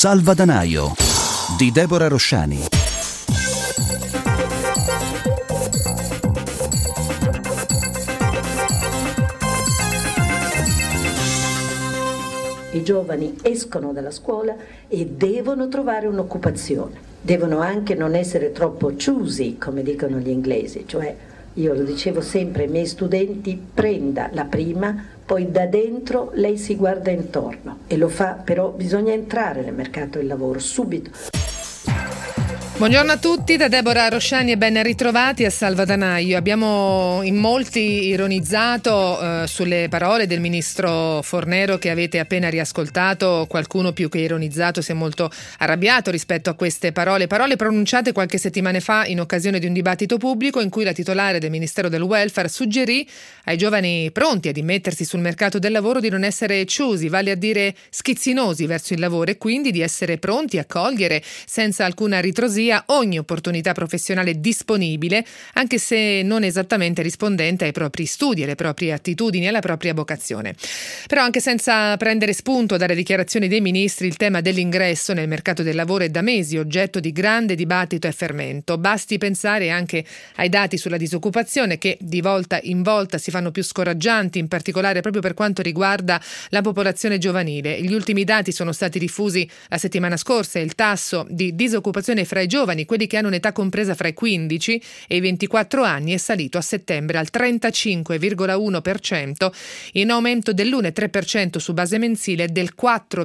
Salvadanaio di Deborah Rosciani. I giovani escono dalla scuola e devono trovare un'occupazione. Devono anche non essere troppo choosy, come dicono gli inglesi, cioè io lo dicevo sempre ai miei studenti: prenda la prima, poi da dentro lei si guarda intorno e lo fa, però bisogna entrare nel mercato del lavoro subito. Buongiorno a tutti da Deborah Rosciani e ben ritrovati a Salvadanaio. Abbiamo in molti ironizzato sulle parole del ministro Fornero che avete appena riascoltato. Qualcuno più che ironizzato si è molto arrabbiato rispetto a queste parole pronunciate qualche settimana fa in occasione di un dibattito pubblico in cui la titolare del Ministero del Welfare suggerì ai giovani pronti ad immettersi sul mercato del lavoro di non essere choosy, vale a dire schizzinosi verso il lavoro, e quindi di essere pronti a cogliere senza alcuna ritrosia ogni opportunità professionale disponibile, anche se non esattamente rispondente ai propri studi, alle proprie attitudini, alla propria vocazione. Però anche senza prendere spunto dalle dichiarazioni dei ministri, il tema dell'ingresso nel mercato del lavoro è da mesi oggetto di grande dibattito e fermento. Basti pensare anche ai dati sulla disoccupazione che di volta in volta si fanno più scoraggianti, in particolare proprio per quanto riguarda la popolazione giovanile. Gli ultimi dati sono stati diffusi la settimana scorsa e il tasso di disoccupazione fra i giovani, quelli che hanno un'età compresa fra i 15 e i 24 anni, è salito a settembre al 35,1%, in aumento dell'1,3% su base mensile e del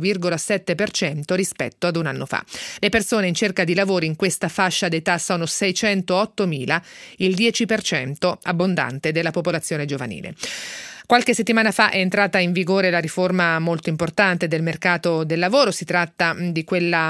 4,7% rispetto ad un anno fa. Le persone in cerca di lavoro in questa fascia d'età sono 608.000, il 10% abbondante della popolazione giovanile. Qualche settimana fa è entrata in vigore la riforma molto importante del mercato del lavoro. Si tratta di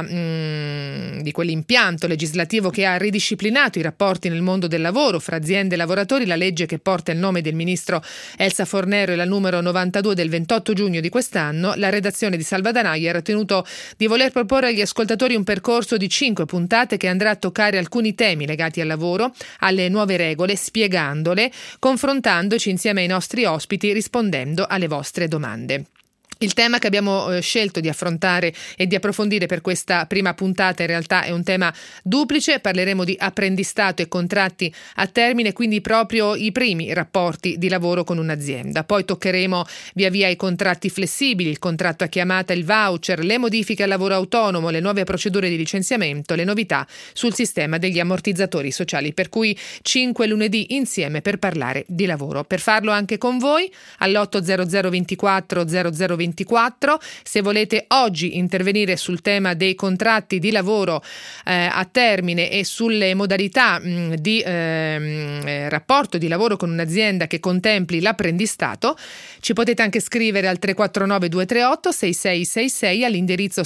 quell'impianto legislativo che ha ridisciplinato i rapporti nel mondo del lavoro fra aziende e lavoratori. La legge che porta il nome del ministro Elsa Fornero è la numero 92 del 28 giugno di quest'anno. La redazione di Salvadanaio ha ritenuto di voler proporre agli ascoltatori un percorso di 5 puntate che andrà a toccare alcuni temi legati al lavoro, alle nuove regole, spiegandole, confrontandoci insieme ai nostri ospiti, rispondendo alle vostre domande. Il tema che abbiamo scelto di affrontare e di approfondire per questa prima puntata in realtà è un tema duplice. Parleremo di apprendistato e contratti a termine, quindi proprio i primi rapporti di lavoro con un'azienda. Poi toccheremo via via i contratti flessibili, il contratto a chiamata, il voucher, le modifiche al lavoro autonomo, le nuove procedure di licenziamento, le novità sul sistema degli ammortizzatori sociali. Per cui 5 lunedì insieme per parlare di lavoro. Per farlo anche con voi all'800 24 00 24. Se volete oggi intervenire sul tema dei contratti di lavoro a termine e sulle modalità di rapporto di lavoro con un'azienda che contempli l'apprendistato, ci potete anche scrivere al 349 238 6666 all'indirizzo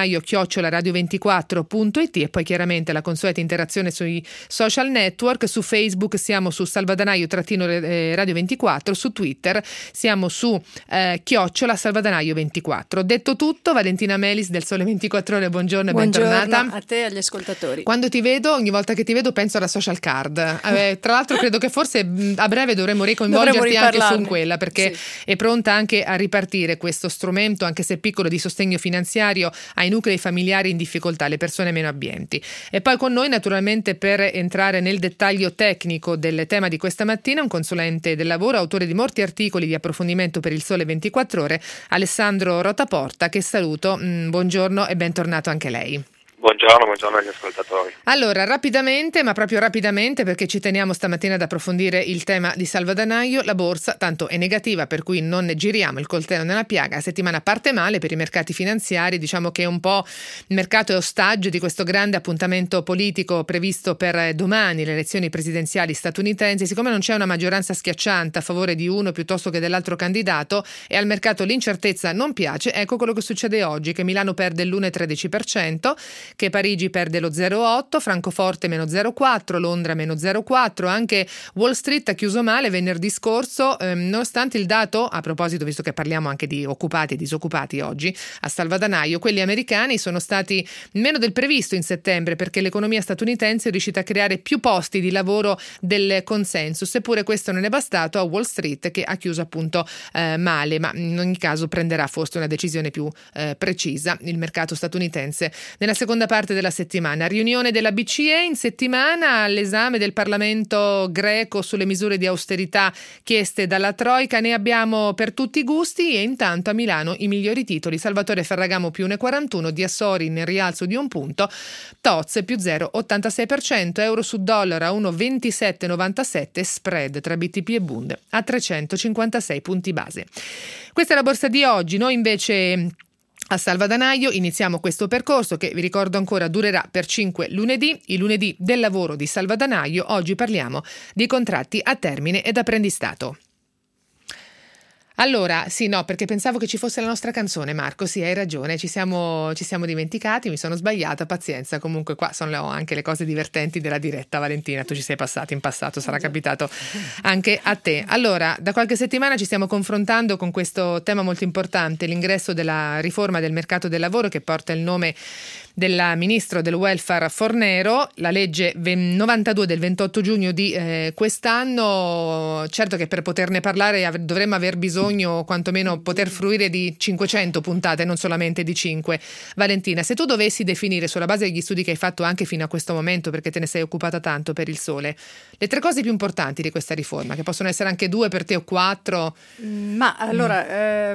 salvadanaio@radio24.it e poi chiaramente la consueta interazione sui social network. Su Facebook siamo su Salvadanaio-Radio24, su Twitter siamo su @Salvadanaio 24. Detto tutto, Valentina Melis del Sole 24 Ore, buongiorno e bentornata. Buongiorno a te e agli ascoltatori. Quando ti vedo, ogni volta che ti vedo penso alla social card. Tra l'altro credo che forse a breve dovremmo ricoinvolgerti anche su quella, perché sì, è pronta anche a ripartire questo strumento, anche se piccolo, di sostegno finanziario ai nuclei familiari in difficoltà, le persone meno abbienti. E poi con noi naturalmente per entrare nel dettaglio tecnico del tema di questa mattina un consulente del lavoro, autore di molti articoli di approfondimento per il Sole 24 Ore, Alessandro Rotaporta, che saluto. Buongiorno e bentornato anche lei. Buongiorno agli ascoltatori. Allora, rapidamente, ma proprio rapidamente, perché ci teniamo stamattina ad approfondire il tema di Salvadanaio, la borsa tanto è negativa, per cui non ne giriamo il coltello nella piaga. La settimana parte male per i mercati finanziari, diciamo che un po' il mercato è ostaggio di questo grande appuntamento politico previsto per domani, le elezioni presidenziali statunitensi. Siccome non c'è una maggioranza schiacciante a favore di uno piuttosto che dell'altro candidato e al mercato l'incertezza non piace, ecco quello che succede oggi, che Milano perde l'1,13%, che Parigi perde lo 0,8, Francoforte meno 0,4, Londra meno 0,4, anche Wall Street ha chiuso male venerdì scorso, nonostante il dato, a proposito, visto che parliamo anche di occupati e disoccupati oggi, a salvadanaio, quelli americani sono stati meno del previsto in settembre perché l'economia statunitense è riuscita a creare più posti di lavoro del consensus, eppure questo non è bastato a Wall Street, che ha chiuso appunto male, ma in ogni caso prenderà forse una decisione più precisa il mercato statunitense nella seconda parte della settimana. Riunione della BCE in settimana, all'esame del Parlamento greco sulle misure di austerità chieste dalla Troica, ne abbiamo per tutti i gusti. E intanto a Milano i migliori titoli: Salvatore Ferragamo più 1,41, Diassori in rialzo di un punto, Toz più 0,86%, euro su dollaro a 1,2797, spread tra BTP e Bund a 356 punti base. Questa è la borsa di oggi. Noi invece a salvadanaio iniziamo questo percorso che, vi ricordo ancora, durerà per 5 lunedì, i lunedì del lavoro di salvadanaio. Oggi parliamo di contratti a termine ed apprendistato. Allora, sì, no, perché pensavo che ci fosse la nostra canzone, Marco, sì, hai ragione, ci siamo dimenticati, mi sono sbagliata, pazienza, comunque qua sono anche le cose divertenti della diretta. Valentina, tu ci sei passata in passato, sarà capitato anche a te. Allora, da qualche settimana ci stiamo confrontando con questo tema molto importante, l'ingresso della riforma del mercato del lavoro che porta il nome del ministro del welfare Fornero, la legge 92 del 28 giugno di quest'anno. Certo che per poterne parlare dovremmo aver bisogno quantomeno poter fruire di 500 puntate, non solamente di 5. Valentina, se tu dovessi definire sulla base degli studi che hai fatto anche fino a questo momento, perché te ne sei occupata tanto per Il Sole, le 3 cose più importanti di questa riforma, che possono essere anche 2 per te o 4. Ma allora,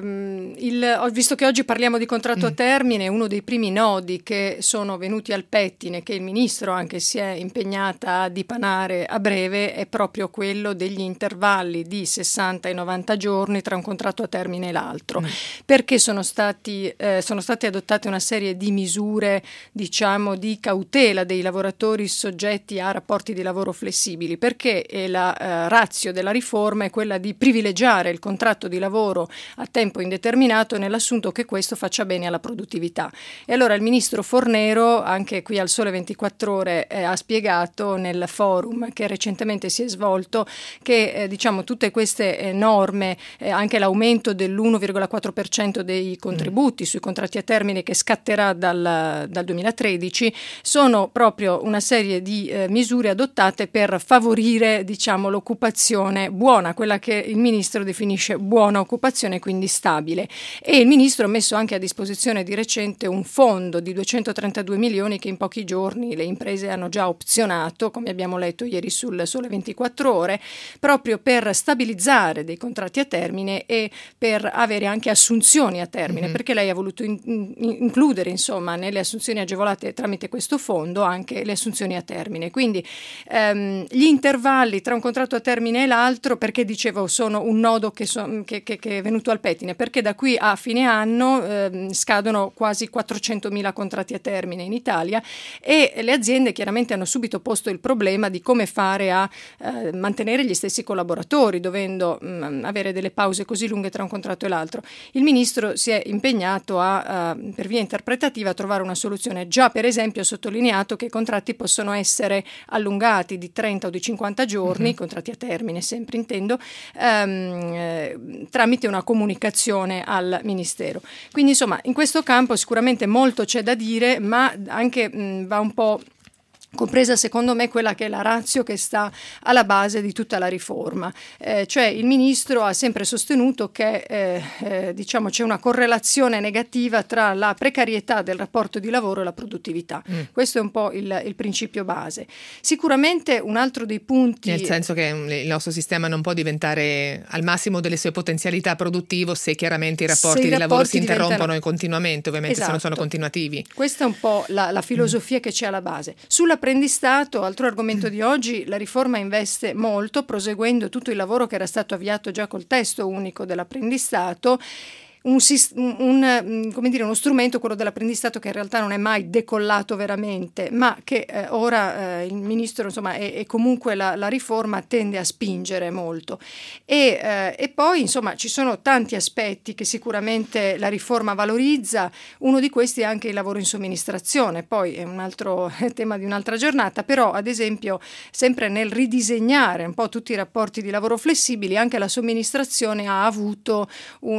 visto che oggi parliamo di contratto a termine, uno dei primi nodi che sono venuti al pettine, che il ministro anche si è impegnata a dipanare a breve, è proprio quello degli intervalli di 60 e 90 giorni tra un contratto a termine e l'altro, perché sono state adottate una serie di misure, diciamo, di cautela dei lavoratori soggetti a rapporti di lavoro flessibili, perché la ratio della riforma è quella di privilegiare il contratto di lavoro a tempo indeterminato nell'assunto che questo faccia bene alla produttività. E allora il ministro Fornero, anche qui al Sole 24 Ore, ha spiegato nel forum che recentemente si è svolto che tutte queste norme, anche l'aumento dell'1,4% dei contributi sui contratti a termine che scatterà dal 2013, sono proprio una serie di misure adottate per favorire, l'occupazione buona, quella che il ministro definisce buona occupazione, quindi stabile. E il ministro ha messo anche a disposizione di recente un fondo di 232 milioni che in pochi giorni le imprese hanno già opzionato, come abbiamo letto ieri sul Sole 24 Ore, proprio per stabilizzare dei contratti a termine e per avere anche assunzioni a termine, perché lei ha voluto includere, nelle assunzioni agevolate tramite questo fondo anche le assunzioni a termine. Quindi gli intervalli tra un contratto a termine e l'altro, perché dicevo sono un nodo che è venuto al pettine, perché da qui a fine anno scadono quasi 400.000 contratti a termine in Italia e le aziende chiaramente hanno subito posto il problema di come fare a mantenere gli stessi collaboratori, dovendo avere delle pause così lunghe tra un contratto e l'altro. Il ministro si è impegnato per via interpretativa a trovare una soluzione. Già, per esempio, ha sottolineato che i contratti possono essere allungati di 30 o di 50 giorni, contratti a termine sempre intendo, tramite una comunicazione al Ministero. Quindi in questo campo sicuramente molto c'è da dire, ma anche va un po' compresa secondo me quella che è la ratio che sta alla base di tutta la riforma, cioè il ministro ha sempre sostenuto che c'è una correlazione negativa tra la precarietà del rapporto di lavoro e la produttività. Questo è un po' il principio base. Sicuramente un altro dei punti, nel senso che il nostro sistema non può diventare al massimo delle sue potenzialità produttivo se chiaramente i rapporti di lavoro si interrompono continuamente, ovviamente, se non sono continuativi. Questa è un po' la filosofia che c'è alla base. Sull'apprendistato, altro argomento di oggi, la riforma investe molto, proseguendo tutto il lavoro che era stato avviato già col testo unico dell'apprendistato. uno strumento, quello dell'apprendistato, che in realtà non è mai decollato veramente, ma che ora il ministro, insomma, e comunque la riforma tende a spingere molto. E poi, insomma, ci sono tanti aspetti che sicuramente la riforma valorizza. Uno di questi è anche il lavoro in somministrazione, poi è un altro tema di un'altra giornata, però ad esempio sempre nel ridisegnare un po' tutti i rapporti di lavoro flessibili, anche la somministrazione ha avuto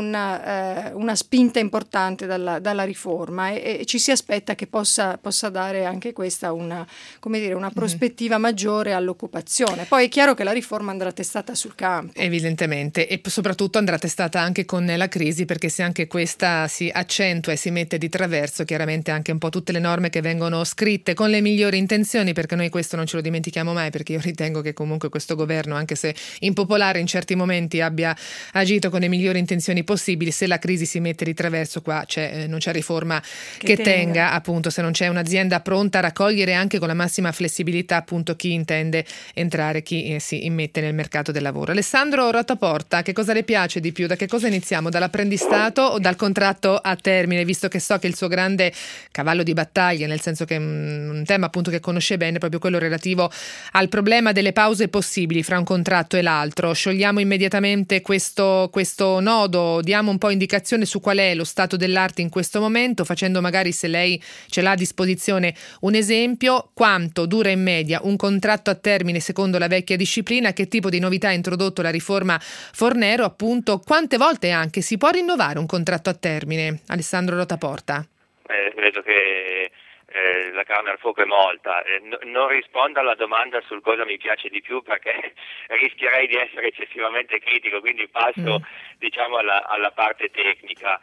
una spinta importante dalla riforma e ci si aspetta che possa dare anche questa una prospettiva maggiore all'occupazione. Poi è chiaro che la riforma andrà testata sul campo. Evidentemente, e soprattutto andrà testata anche con la crisi, perché se anche questa si accentua e si mette di traverso, chiaramente anche un po' tutte le norme che vengono scritte con le migliori intenzioni, perché noi questo non ce lo dimentichiamo mai, perché io ritengo che comunque questo governo, anche se impopolare in certi momenti, abbia agito con le migliori intenzioni possibili. Se la crisi si mette di traverso, qua non c'è riforma che tenga, appunto, se non c'è un'azienda pronta a raccogliere anche con la massima flessibilità appunto chi intende entrare, chi si immette nel mercato del lavoro. Alessandro Rotaporta, che cosa le piace di più? Da che cosa iniziamo? Dall'apprendistato o dal contratto a termine? Visto che so che il suo grande cavallo di battaglia, nel senso che un tema appunto che conosce bene, è proprio quello relativo al problema delle pause possibili fra un contratto e l'altro. Sciogliamo immediatamente questo nodo, diamo un po' indicazione su qual è lo stato dell'arte in questo momento, facendo magari, se lei ce l'ha a disposizione, un esempio: quanto dura in media un contratto a termine secondo la vecchia disciplina, che tipo di novità ha introdotto la riforma Fornero, appunto, quante volte anche si può rinnovare un contratto a termine. Alessandro Rotaporta. Vedo che la carne al fuoco è molta. Non rispondo alla domanda sul cosa mi piace di più, perché rischierei di essere eccessivamente critico, quindi passo alla parte tecnica.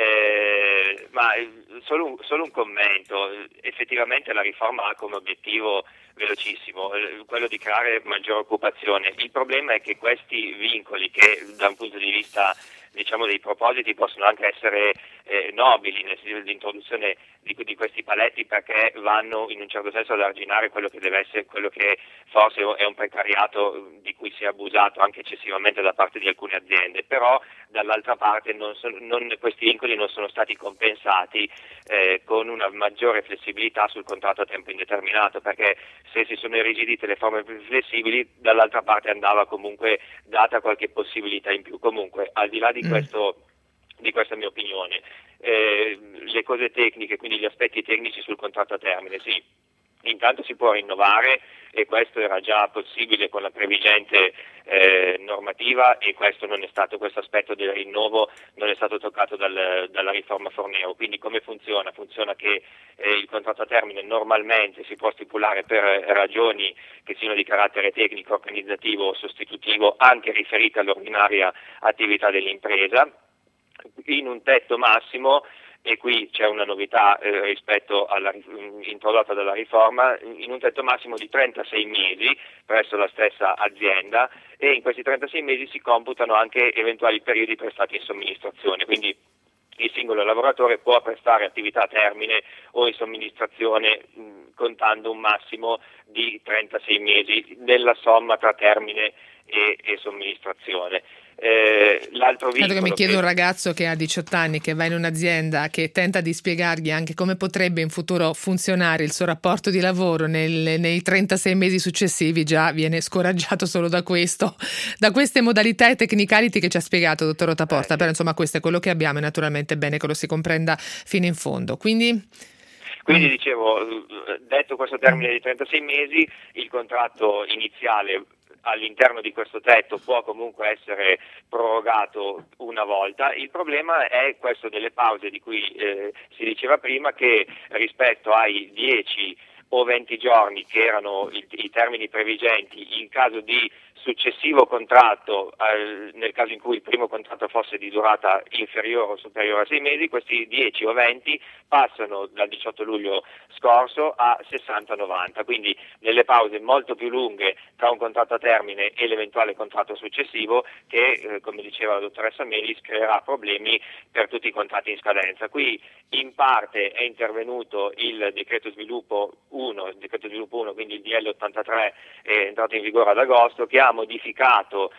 Ma solo un commento. Effettivamente la riforma ha come obiettivo velocissimo quello di creare maggiore occupazione. Il problema è che questi vincoli, che da un punto di vista dei propositi possono anche essere nobili, nel senso di introduzione di questi paletti, perché vanno in un certo senso ad arginare quello che deve essere, quello che forse è un precariato di cui si è abusato anche eccessivamente da parte di alcune aziende, però dall'altra parte questi vincoli non sono stati compensati con una maggiore flessibilità sul contratto a tempo indeterminato, perché se si sono irrigidite le forme più flessibili, dall'altra parte andava comunque data qualche possibilità in più. Comunque, al di là di questa mia opinione, le cose tecniche, quindi gli aspetti tecnici sul contratto a termine, sì, intanto si può rinnovare, e questo era già possibile con la previgente normativa, e questo aspetto del rinnovo non è stato toccato dalla riforma Fornero. Quindi come funziona? Funziona che il contratto a termine normalmente si può stipulare per ragioni che siano di carattere tecnico, organizzativo o sostitutivo, anche riferite all'ordinaria attività dell'impresa, in un tetto massimo. E qui c'è una novità rispetto introdotta dalla riforma, in un tetto massimo di 36 mesi presso la stessa azienda, e in questi 36 mesi si computano anche eventuali periodi prestati in somministrazione, quindi il singolo lavoratore può prestare attività a termine o in somministrazione contando un massimo di 36 mesi nella somma tra termine e somministrazione. L'altro vincolo, mi chiede un ragazzo che ha 18 anni, che va in un'azienda, che tenta di spiegargli anche come potrebbe in futuro funzionare il suo rapporto di lavoro nei 36 mesi successivi, già viene scoraggiato solo da queste modalità e technicality che ci ha spiegato dottor Rotaporta. Però insomma questo è quello che abbiamo, e naturalmente è bene che lo si comprenda fino in fondo. Quindi dicevo, detto questo termine di 36 mesi, il contratto iniziale all'interno di questo tetto può comunque essere prorogato una volta. Il problema è questo delle pause di cui si diceva prima, che rispetto ai 10 o 20 giorni che erano i termini previgenti in caso di successivo contratto, nel caso in cui il primo contratto fosse di durata inferiore o superiore a 6 mesi, questi 10 o 20 passano dal 18 luglio scorso a 60-90, quindi delle pause molto più lunghe tra un contratto a termine e l'eventuale contratto successivo, che come diceva la dottoressa Melis creerà problemi per tutti i contratti in scadenza. Qui in parte è intervenuto il decreto sviluppo 1, quindi il DL 83 è entrato in vigore ad agosto, che ha ha modificato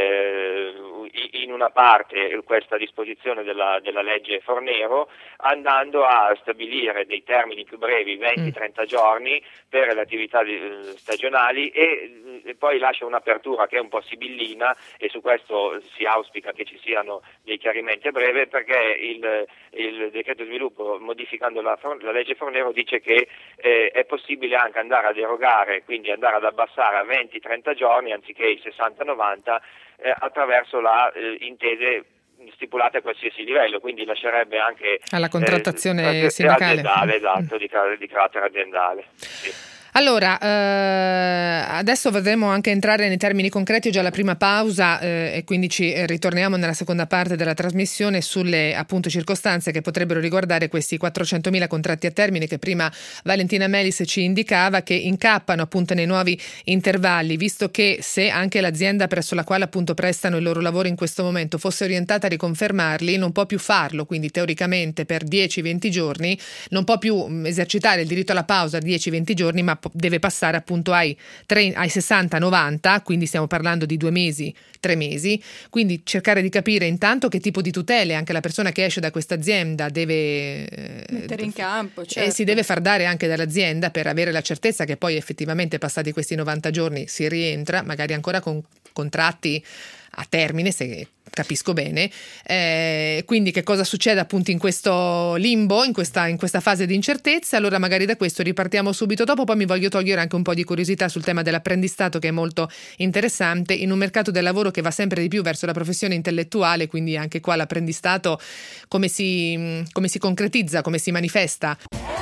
in una parte questa disposizione della legge Fornero, andando a stabilire dei termini più brevi, 20-30 giorni per le attività stagionali, e poi lascia un'apertura che è un po' sibillina, e su questo si auspica che ci siano dei chiarimenti a breve, perché il decreto sviluppo, modificando la legge Fornero, dice che è possibile anche andare a derogare, quindi andare ad abbassare a 20-30 giorni anziché i 60-90 attraverso intese stipulate a qualsiasi livello, quindi lascerebbe anche alla contrattazione sindacale aziendale, esatto, di carattere aziendale. Sì. Allora, adesso vedremo anche entrare nei termini concreti. Ho già la prima pausa e quindi ci ritorniamo nella seconda parte della trasmissione sulle appunto circostanze che potrebbero riguardare questi 400.000 contratti a termine che prima Valentina Melis ci indicava, che incappano appunto nei nuovi intervalli, visto che se anche l'azienda presso la quale appunto prestano il loro lavoro in questo momento fosse orientata a riconfermarli, non può più farlo, quindi teoricamente per 10-20 giorni non può più esercitare il diritto alla pausa 10-20 giorni, ma deve passare appunto ai 60-90, quindi stiamo parlando di 2 mesi, 3 mesi, quindi cercare di capire intanto che tipo di tutele anche la persona che esce da questa azienda deve mettere in campo, certo. E si deve far dare anche dall'azienda per avere la certezza che poi effettivamente passati questi 90 giorni si rientra, magari ancora con contratti a termine, se capisco bene. Quindi che cosa succede appunto in questo limbo, in questa fase di incertezza? Allora magari da questo ripartiamo subito dopo, poi mi voglio togliere anche un po' di curiosità sul tema dell'apprendistato, che è molto interessante in un mercato del lavoro che va sempre di più verso la professione intellettuale, quindi anche qua l'apprendistato come si concretizza, come si manifesta.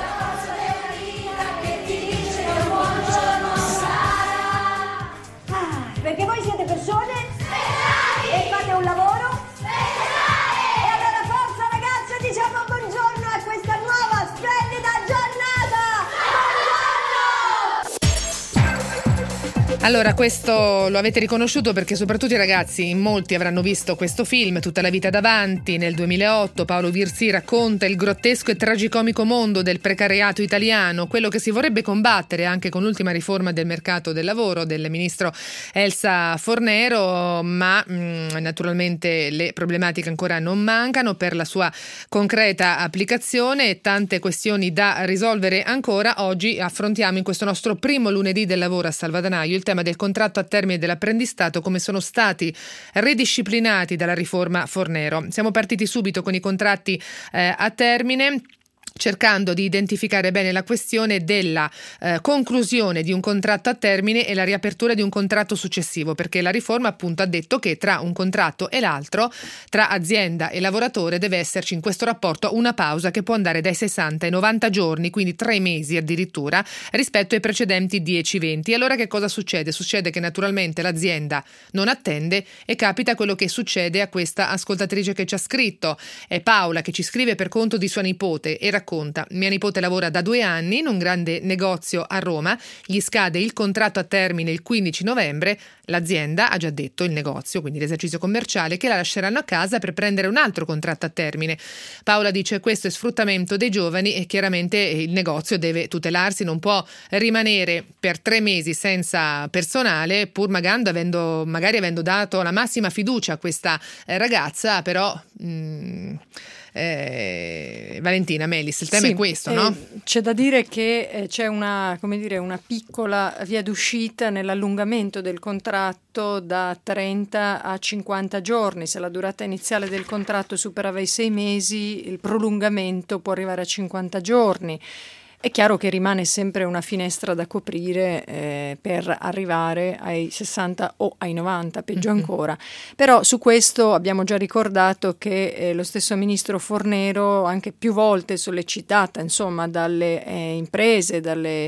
Perché voi siete persone e fate un lavoro e allora forza ragazze, diciamo buongiorno a questa nuova splendida giornata. Buongiorno! Allora, questo lo avete riconosciuto perché soprattutto i ragazzi, in molti avranno visto questo film, Tutta la vita davanti. Nel 2008 Paolo Virzì racconta il grottesco e tragicomico mondo del precariato italiano, quello che si vorrebbe combattere anche con l'ultima riforma del mercato del lavoro del ministro Elsa Fornero, ma naturalmente le problematiche ancora non mancano per la sua concreta applicazione e tante questioni da risolvere ancora. Oggi affrontiamo in questo nostro primo lunedì del lavoro a Salvadanaio il tema del contratto a termine dell'apprendistato, come sono stati ridisciplinati dalla riforma Fornero. Siamo partiti subito con i contratti a termine, cercando di identificare bene la questione della conclusione di un contratto a termine e la riapertura di un contratto successivo, perché la riforma appunto ha detto che tra un contratto e l'altro, tra azienda e lavoratore, deve esserci in questo rapporto una pausa che può andare dai 60 ai 90 giorni, quindi 3 mesi addirittura, rispetto ai precedenti 10-20. Allora che cosa succede? Succede che naturalmente l'azienda non attende e capita quello che succede a questa ascoltatrice che ci ha scritto. È Paola che ci scrive per conto di sua nipote e racconta: mia nipote lavora da 2 anni in un grande negozio a Roma, gli scade il contratto a termine il 15 novembre, l'azienda ha già detto, il negozio, quindi l'esercizio commerciale, che la lasceranno a casa per prendere un altro contratto a termine. Paola dice: questo è sfruttamento dei giovani e chiaramente il negozio deve tutelarsi, non può rimanere per 3 mesi senza personale, pur magari avendo dato la massima fiducia a questa ragazza, però Valentina Melis, il tema è questo, no? C'è da dire che c'è una piccola via d'uscita nell'allungamento del contratto da 30 a 50 giorni. Se la durata iniziale del contratto superava i 6 mesi, il prolungamento può arrivare a 50 giorni. È chiaro che rimane sempre una finestra da coprire per arrivare ai 60 o ai 90, peggio ancora. Però su questo abbiamo già ricordato che lo stesso ministro Fornero, anche più volte sollecitata dalle imprese,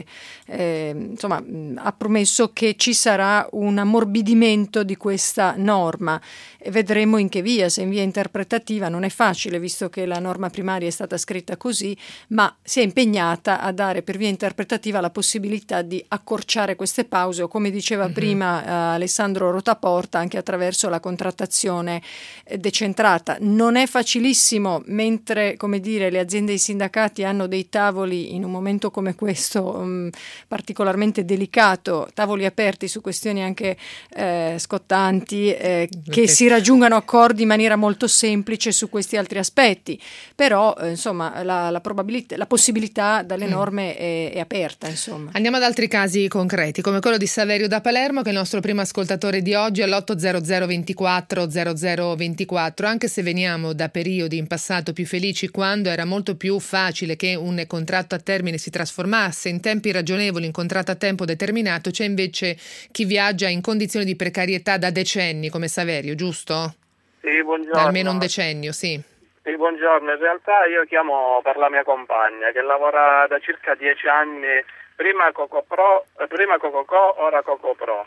ha promesso che ci sarà un ammorbidimento di questa norma. E vedremo in che via, se in via interpretativa. Non è facile, visto che la norma primaria è stata scritta così, ma si è impegnata a dare per via interpretativa la possibilità di accorciare queste pause o, come diceva prima Alessandro Rotaporta, anche attraverso la contrattazione decentrata. Non è facilissimo, mentre, come dire, le aziende e i sindacati hanno dei tavoli in un momento come questo particolarmente delicato, tavoli aperti su questioni anche scottanti, che si raggiungano accordi in maniera molto semplice su questi altri aspetti, però insomma la possibilità dalle norme è aperta, insomma. Andiamo ad altri casi concreti, come quello di Saverio da Palermo, che è il nostro primo ascoltatore di oggi all'800 24 0024. Anche se veniamo da periodi in passato più felici, quando era molto più facile che un contratto a termine si trasformasse in tempi ragionevoli in contratto a tempo determinato, c'è invece chi viaggia in condizioni di precarietà da decenni, come Saverio, giusto? Sì, buongiorno. Da almeno un decennio, sì. Sì, buongiorno. In realtà io chiamo per la mia compagna che lavora da circa 10 anni, prima Cocopro, prima Cococò, ora Cocopro.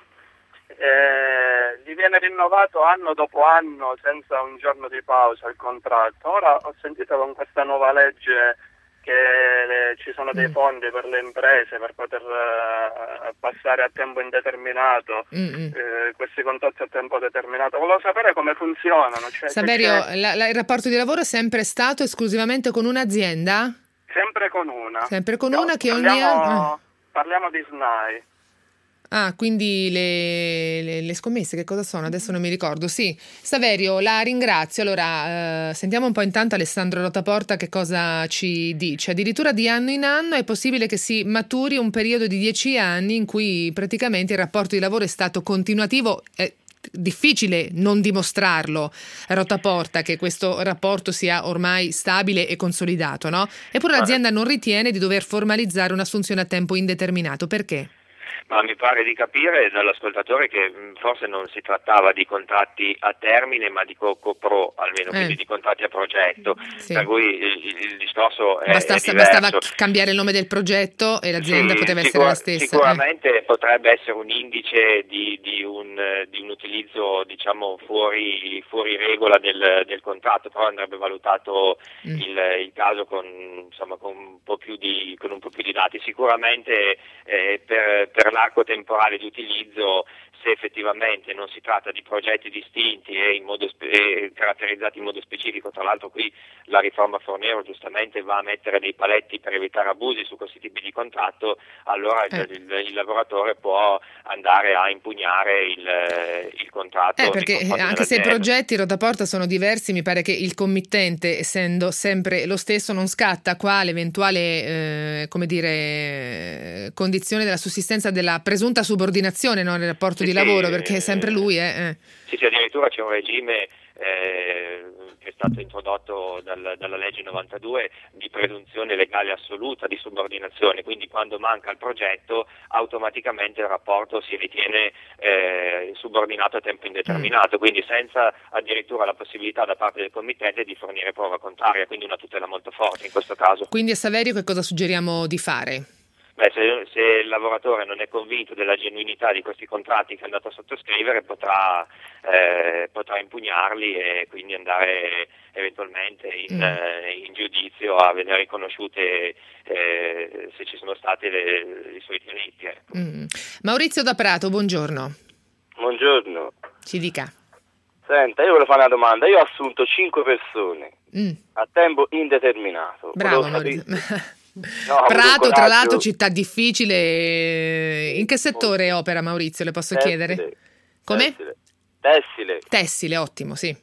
Gli viene rinnovato anno dopo anno senza un giorno di pausa il contratto. Ora ho sentito con questa nuova legge che ci sono dei fondi per le imprese per poter passare a tempo indeterminato questi contratti a tempo determinato. Volevo sapere come funzionano. Cioè, Saverio, il rapporto di lavoro è sempre stato esclusivamente con un'azienda? Sempre con una. Sempre con una che ogni anno... Parliamo di SNAI. Ah, quindi le scommesse che cosa sono? Adesso non mi ricordo. Sì, Saverio, la ringrazio. Allora, sentiamo un po' intanto Alessandro Rotaporta che cosa ci dice. Addirittura di anno in anno è possibile che si maturi un periodo di 10 anni in cui praticamente il rapporto di lavoro è stato continuativo. È difficile non dimostrarlo, Rotaporta, che questo rapporto sia ormai stabile e consolidato, no? Eppure l'azienda non ritiene di dover formalizzare un'assunzione a tempo indeterminato. Perché? Ma mi pare di capire dall'ascoltatore che forse non si trattava di contratti a termine ma di co-pro, almeno quindi di contratti a progetto, sì. Per cui il discorso è bastava cambiare il nome del progetto e l'azienda poteva essere la stessa. Sicuramente potrebbe essere un indice di un utilizzo, diciamo, fuori regola del contratto, però andrebbe valutato il caso con un po' più di dati. Sicuramente per l'arco temporale di utilizzo, se effettivamente non si tratta di progetti distinti e caratterizzati in modo specifico, tra l'altro qui la riforma Fornero giustamente va a mettere dei paletti per evitare abusi su questi tipi di contratto, allora il lavoratore può andare a impugnare il contratto. Perché anche se i progetti Rotaporta sono diversi, mi pare che il committente, essendo sempre lo stesso, non scatta qua l'eventuale condizione della sussistenza della presunta subordinazione, no, nel rapporto di lavoro, perché è sempre lui. Sì, addirittura c'è un regime che è stato introdotto dalla legge 92 di presunzione legale assoluta di subordinazione, quindi quando manca il progetto automaticamente il rapporto si ritiene subordinato a tempo indeterminato, quindi senza addirittura la possibilità da parte del committente di fornire prova contraria, quindi una tutela molto forte in questo caso. Quindi a Saverio che cosa suggeriamo di fare? Se il lavoratore non è convinto della genuinità di questi contratti che è andato a sottoscrivere potrà impugnarli e quindi andare eventualmente in giudizio a vedere riconosciute se ci sono stati i suoi diritti. Maurizio da Prato, buongiorno. Buongiorno. Ci dica. Senta, io volevo fare una domanda. Io ho assunto 5 persone a tempo indeterminato. Bravo Maurizio. No, Prato, tra l'altro, città difficile. In che settore opera Maurizio, le posso chiedere? Come? Tessile, ottimo, sì.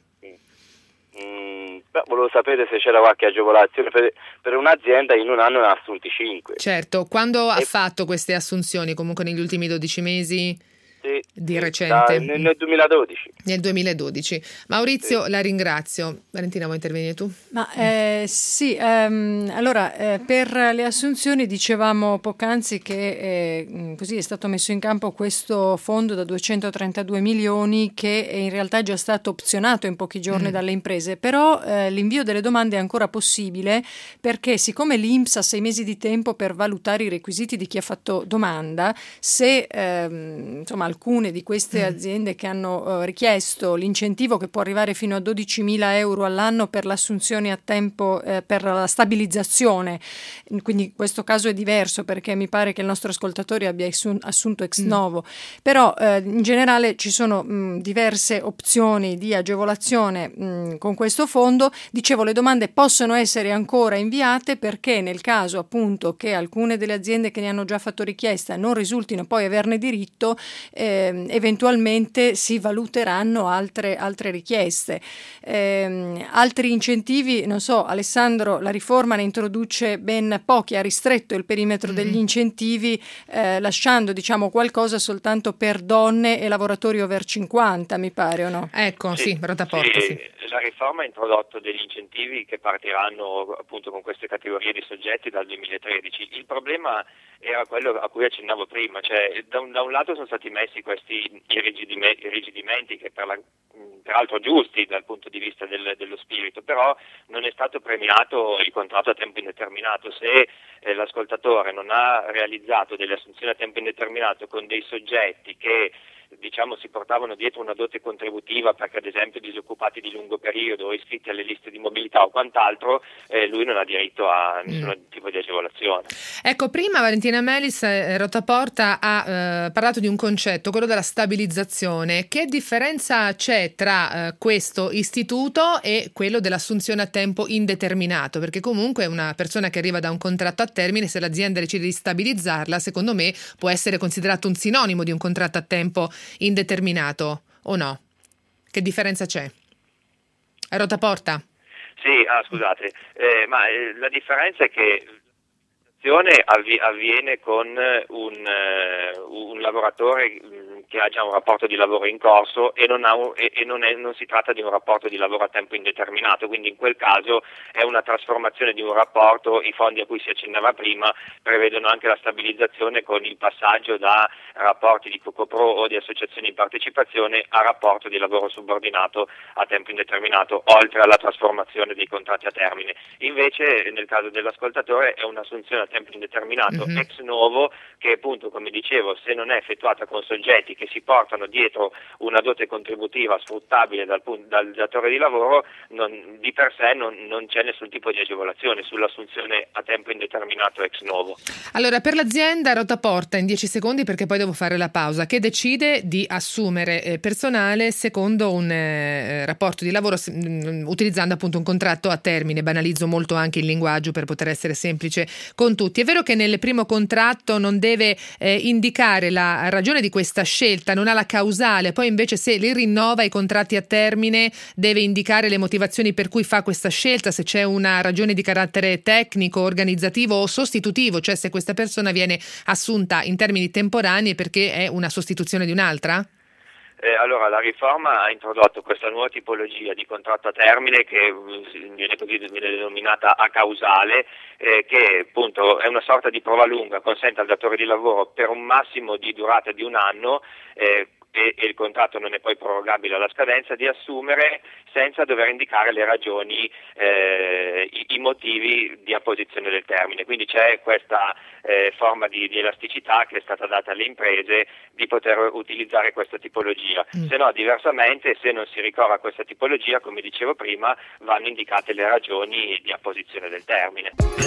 Volevo sapere se c'era qualche agevolazione per un'azienda in un anno ne ha assunti 5. Certo, quando ha fatto queste assunzioni? Comunque negli ultimi 12 mesi? Di recente? Nel 2012. Nel 2012. Maurizio, la ringrazio. Valentina, vuoi intervenire tu? Allora, per le assunzioni dicevamo poc'anzi che così è stato messo in campo questo fondo da 232 milioni che in realtà è già stato opzionato in pochi giorni dalle imprese, però l'invio delle domande è ancora possibile perché siccome l'INPS ha 6 mesi di tempo per valutare i requisiti di chi ha fatto domanda, se al alcune di queste aziende che hanno richiesto l'incentivo che può arrivare fino a 12.000 euro all'anno per l'assunzione a tempo, per la stabilizzazione. Quindi in questo caso è diverso, perché mi pare che il nostro ascoltatore abbia assunto ex novo, però in generale ci sono diverse opzioni di agevolazione con questo fondo. Dicevo, le domande possono essere ancora inviate, perché nel caso appunto che alcune delle aziende che ne hanno già fatto richiesta non risultino poi averne diritto, eventualmente si valuteranno altre richieste. Altri incentivi, non so, Alessandro, la riforma ne introduce ben pochi, ha ristretto il perimetro degli incentivi, lasciando qualcosa soltanto per donne e lavoratori over 50, mi pare, o no? Ecco, sì, Rotaporta, sì. La riforma ha introdotto degli incentivi che partiranno appunto con queste categorie di soggetti dal 2013. Il problema era quello a cui accennavo prima, cioè da un lato sono stati messi questi irrigidimenti che peraltro giusti dal punto di vista dello spirito, però non è stato premiato il contratto a tempo indeterminato. Se l'ascoltatore non ha realizzato delle assunzioni a tempo indeterminato con dei soggetti che si portavano dietro una dote contributiva, perché ad esempio disoccupati di lungo periodo o iscritti alle liste di mobilità o quant'altro, lui non ha diritto a nessun tipo di agevolazione. Ecco, prima Valentina Melis, Rotaporta, ha parlato di un concetto, quello della stabilizzazione. Che differenza c'è tra questo istituto e quello dell'assunzione a tempo indeterminato? Perché comunque una persona che arriva da un contratto a termine, se l'azienda decide di stabilizzarla, secondo me può essere considerato un sinonimo di un contratto a tempo indeterminato, o no? Che differenza c'è? Rotaporta? Sì, scusate, ma la differenza è che l'azione avviene con un lavoratore che ha già un rapporto di lavoro in corso e non si tratta di un rapporto di lavoro a tempo indeterminato, quindi in quel caso è una trasformazione di un rapporto. I fondi a cui si accennava prima prevedono anche la stabilizzazione con il passaggio da rapporti di co-pro o di associazioni di partecipazione a rapporto di lavoro subordinato a tempo indeterminato, oltre alla trasformazione dei contratti a termine. Invece nel caso dell'ascoltatore è un'assunzione a tempo indeterminato ex novo, che appunto, come dicevo, se non è effettuata con soggetti che si portano dietro una dote contributiva sfruttabile dal datore di lavoro, di per sé non c'è nessun tipo di agevolazione sull'assunzione a tempo indeterminato ex novo. Allora, per l'azienda, Rotaporta, in 10 secondi perché poi devo fare la pausa, che decide di assumere personale secondo un rapporto di lavoro utilizzando appunto un contratto a termine, banalizzo molto anche il linguaggio per poter essere semplice con tutti. È vero che nel primo contratto non deve indicare la ragione di questa scelta, non ha la causale, poi invece se li rinnova i contratti a termine deve indicare le motivazioni per cui fa questa scelta, se c'è una ragione di carattere tecnico, organizzativo o sostitutivo, cioè se questa persona viene assunta in termini temporanei perché è una sostituzione di un'altra? Allora, la riforma ha introdotto questa nuova tipologia di contratto a termine che viene denominata a causale, che appunto è una sorta di prova lunga, consente al datore di lavoro per un massimo di durata di un anno e il contratto non è poi prorogabile alla scadenza, di assumere senza dover indicare le ragioni, i motivi di apposizione del termine. Quindi c'è questa forma di elasticità che è stata data alle imprese di poter utilizzare questa tipologia. Se no, diversamente, se non si ricorre a questa tipologia, come dicevo prima, vanno indicate le ragioni di apposizione del termine.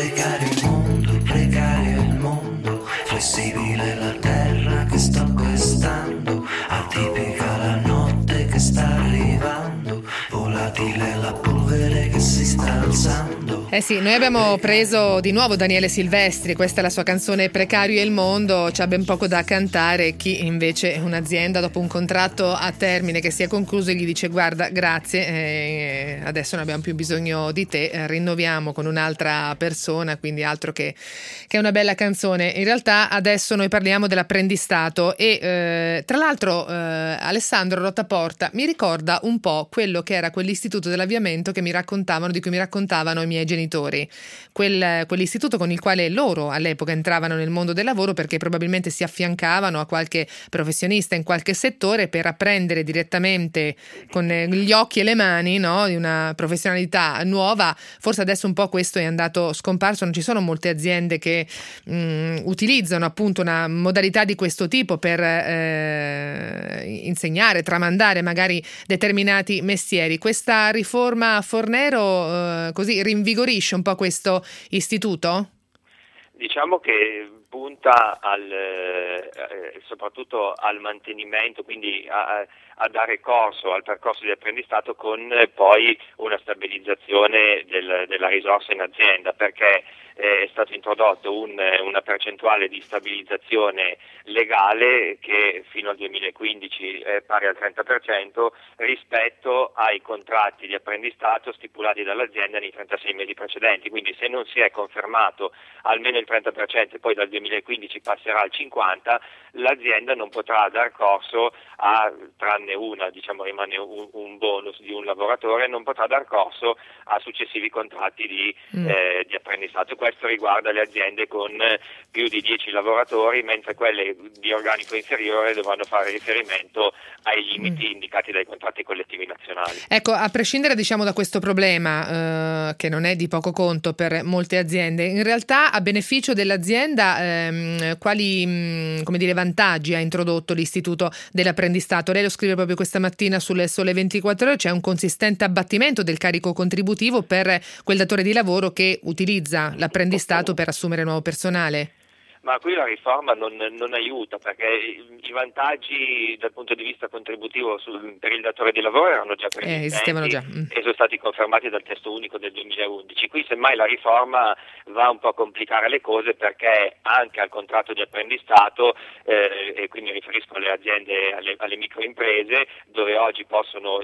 Precario il mondo, flessibile la terra che sta pestando, atipica la notte che sta arrivando, volatile la polvere che si sta alzando. Sì, noi abbiamo preso di nuovo Daniele Silvestri, questa è la sua canzone Precario il mondo, c'ha ben poco da cantare. Chi invece è un'azienda dopo un contratto a termine che si è concluso e gli dice guarda grazie, adesso non abbiamo più bisogno di te, rinnoviamo con un'altra persona, quindi altro che una bella canzone. In realtà adesso noi parliamo dell'apprendistato e tra l'altro Alessandro Rotaporta mi ricorda un po' quello che era quell'istituto dell'avviamento di cui mi raccontavano i miei miei genitori, quell'istituto con il quale loro all'epoca entravano nel mondo del lavoro, perché probabilmente si affiancavano a qualche professionista in qualche settore per apprendere direttamente con gli occhi e le mani, no, di una professionalità nuova. Forse adesso un po' questo è andato scomparso, non ci sono molte aziende che utilizzano appunto una modalità di questo tipo per insegnare, tramandare magari determinati mestieri. Questa riforma Fornero così rinvigorisce un po' questo istituto? Diciamo che punta soprattutto al mantenimento, quindi a dare corso al percorso di apprendistato con poi una stabilizzazione della risorsa in azienda, perché è stato introdotto una percentuale di stabilizzazione legale che fino al 2015 è pari al 30% rispetto ai contratti di apprendistato stipulati dall'azienda nei 36 mesi precedenti. Quindi se non si è confermato almeno il 30% e poi dal 2015 passerà al 50%, l'azienda non potrà dar corso tranne una, diciamo rimane un bonus di un lavoratore, non potrà dar corso a successivi contratti di apprendistato. Questo riguarda le aziende con più di 10 lavoratori, mentre quelle di organico inferiore dovranno fare riferimento ai limiti indicati dai contratti collettivi nazionali. Ecco, a prescindere diciamo da questo problema che non è di poco conto per molte aziende, in realtà a beneficio dell'azienda quali vantaggi ha introdotto l'istituto dell'apprendistato? Lei lo scrive proprio questa mattina sulle Sole 24 Ore, c'è un consistente abbattimento del carico contributivo per quel datore di lavoro che utilizza l'apprendistato per assumere nuovo personale. Ma qui la riforma non aiuta, perché i vantaggi dal punto di vista contributivo per il datore di lavoro erano già esistevano già e sono stati confermati dal testo unico del 2011. Qui semmai la riforma va un po' a complicare le cose, perché anche al contratto di apprendistato, e qui mi riferisco alle aziende, alle microimprese, dove oggi possono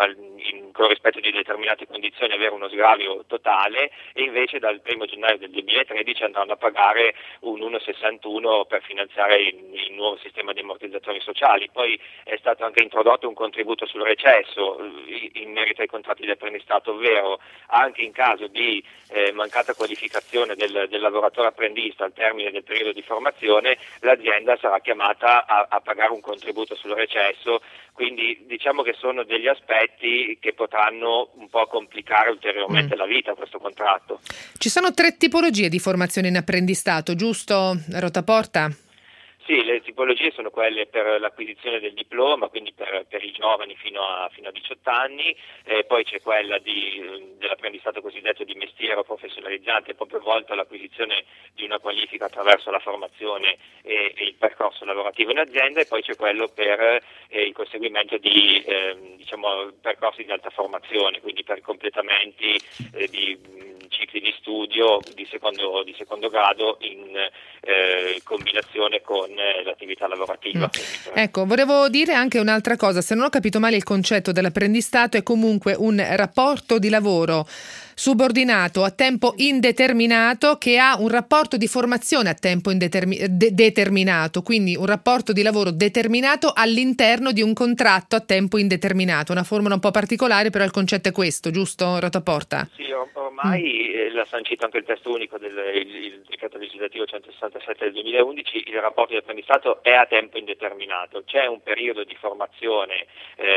con rispetto di determinate condizioni avere uno sgravio totale, e invece dal 1 gennaio del 2013 andranno a pagare un 1,61 per finanziare il nuovo sistema di ammortizzatori sociali. Poi è stato anche introdotto un contributo sul recesso in merito ai contratti di apprendistato, ovvero anche in caso di mancata qualificazione del lavoratore apprendista al termine del periodo di formazione, l'azienda sarà chiamata a pagare un contributo sul recesso. Quindi diciamo che sono degli aspetti che potranno un po' complicare ulteriormente la vita a questo contratto. Ci sono 3 tipologie di formazione in apprendistato, giusto, Rotaporta? Sì, le tipologie sono quelle per l'acquisizione del diploma, quindi per i giovani fino a 18 anni, poi c'è quella dell'apprendistato cosiddetto di mestiere o professionalizzante, proprio volto all'acquisizione di una qualifica attraverso la formazione e il percorso lavorativo in azienda, e poi c'è quello per il conseguimento di percorsi di alta formazione, quindi per completamenti di cicli di studio di secondo grado in combinazione con l'attività lavorativa. Ecco, volevo dire anche un'altra cosa: se non ho capito male, il concetto dell'apprendistato è comunque un rapporto di lavoro subordinato a tempo indeterminato che ha un rapporto di formazione a tempo determinato, quindi un rapporto di lavoro determinato all'interno di un contratto a tempo indeterminato. Una formula un po' particolare, però il concetto è questo, giusto, Rotaporta? Sì, ormai l'ha sancito anche il testo unico del decreto legislativo 167 del 2011, il rapporto di apprendistato è a tempo indeterminato. C'è un periodo di formazione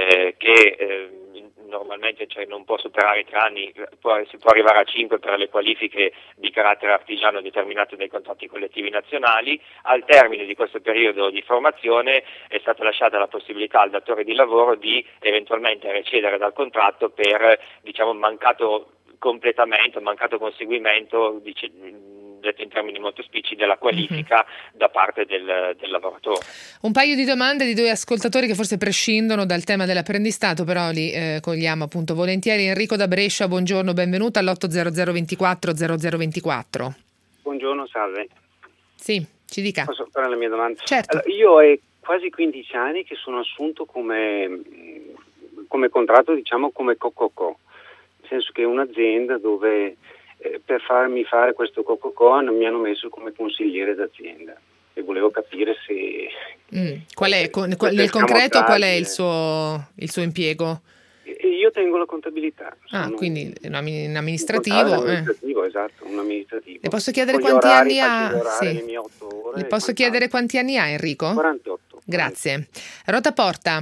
che normalmente non può superare 3 anni, si può arrivare a 5 per le qualifiche di carattere artigiano determinate dai contratti collettivi nazionali. Al termine di questo periodo di formazione è stata lasciata la possibilità al datore di lavoro di eventualmente recedere dal contratto per mancato completamento, mancato conseguimento, detto in termini molto spicci, della qualifica da parte del lavoratore. Un paio di domande di 2 ascoltatori che forse prescindono dal tema dell'apprendistato, però li cogliamo appunto volentieri. Enrico da Brescia, buongiorno, benvenuto all'800 24 0024. Buongiorno, salve. Sì, ci dica. Posso fare la mia domanda? Certo. Allora, io è quasi 15 anni che sono assunto come contratto, come co-co-co, nel senso che è un'azienda dove per farmi fare questo co-co-co mi hanno messo come consigliere d'azienda e volevo capire se... Qual è, nel concreto, qual è il suo impiego? io tengo la contabilità. Quindi un amministrativo. Esatto, un amministrativo. Le posso chiedere quanti anni ha? Le mie 8 ore. Le posso chiedere quanti anni ha, Enrico? 48. Grazie. Rota Porta.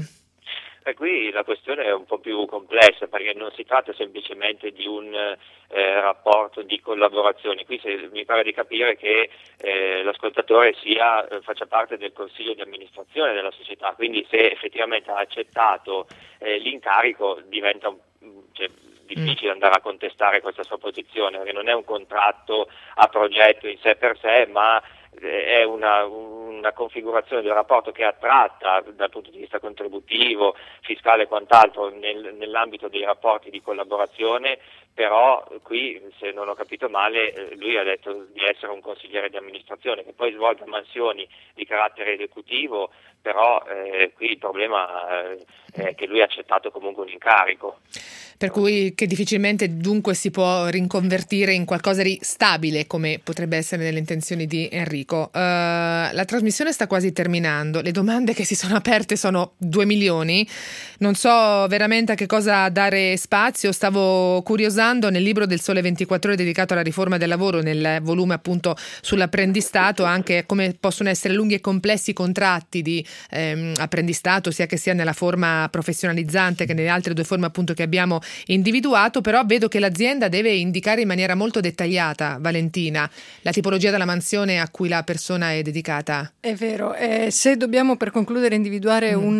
Qui la questione è un po' più complessa, perché non si tratta semplicemente di un rapporto di collaborazione. Qui mi pare di capire che l'ascoltatore faccia parte del consiglio di amministrazione della società, quindi se effettivamente ha accettato l'incarico diventa difficile andare a contestare questa sua posizione, perché non è un contratto a progetto in sé per sé, ma è una configurazione del rapporto che è attratta dal punto di vista contributivo, fiscale e quant'altro nell'ambito dei rapporti di collaborazione, però qui, se non ho capito male, lui ha detto di essere un consigliere di amministrazione che poi svolge mansioni di carattere esecutivo, però qui il problema è che lui ha accettato comunque un incarico. Per cui che difficilmente dunque si può rinconvertire in qualcosa di stabile, come potrebbe essere nelle intenzioni di Enrico. La trasmissione sta quasi terminando, le domande che si sono aperte sono 2 milioni, non so veramente a che cosa dare spazio. Stavo curiosando nel libro del Sole 24 Ore dedicato alla riforma del lavoro, nel volume appunto sull'apprendistato, anche come possono essere lunghi e complessi contratti di apprendistato, sia che sia nella forma professionalizzante che nelle altre 2 forme appunto che abbiamo individuato. Però vedo che l'azienda deve indicare in maniera molto dettagliata, Valentina, la tipologia della mansione a cui la persona è dedicata. È vero, se dobbiamo per concludere individuare un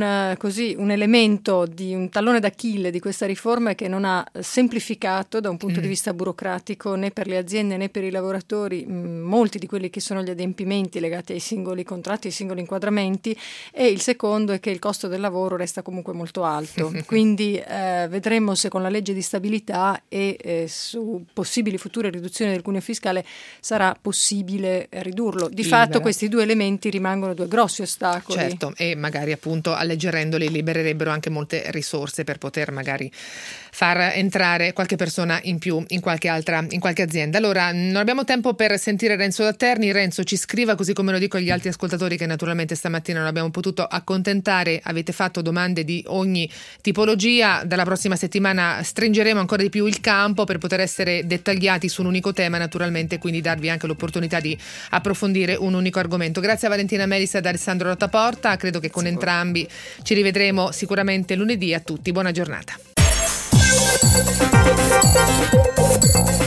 elemento di un tallone d'Achille di questa riforma, è che non ha semplificato da un punto di vista burocratico né per le aziende né per i lavoratori molti di quelli che sono gli adempimenti legati ai singoli contratti, ai singoli inquadramenti, e il secondo è che il costo del lavoro resta comunque molto alto. Quindi vedremo se con la legge di stabilità e su possibili future riduzioni del cuneo fiscale sarà possibile ridurlo. Di fatto questi 2 elementi rimangono 2 grossi ostacoli. Certo, e magari appunto alleggerendoli libererebbero anche molte risorse per poter magari far entrare qualche persona in più in qualche azienda. Allora, non abbiamo tempo per sentire Renzo Datterni. Renzo, ci scriva, così come lo dico agli altri ascoltatori che naturalmente stamattina non abbiamo potuto accontentare. Avete fatto domande di ogni tipologia. Dalla prossima settimana stringeremo ancora di più il campo per poter essere dettagliati su un unico tema, naturalmente, quindi darvi anche l'opportunità di approfondire un unico argomento. Grazie a Valentina Melis e ad Alessandro Rota Porta. Credo che con entrambi ci rivedremo sicuramente lunedì. A tutti buona giornata.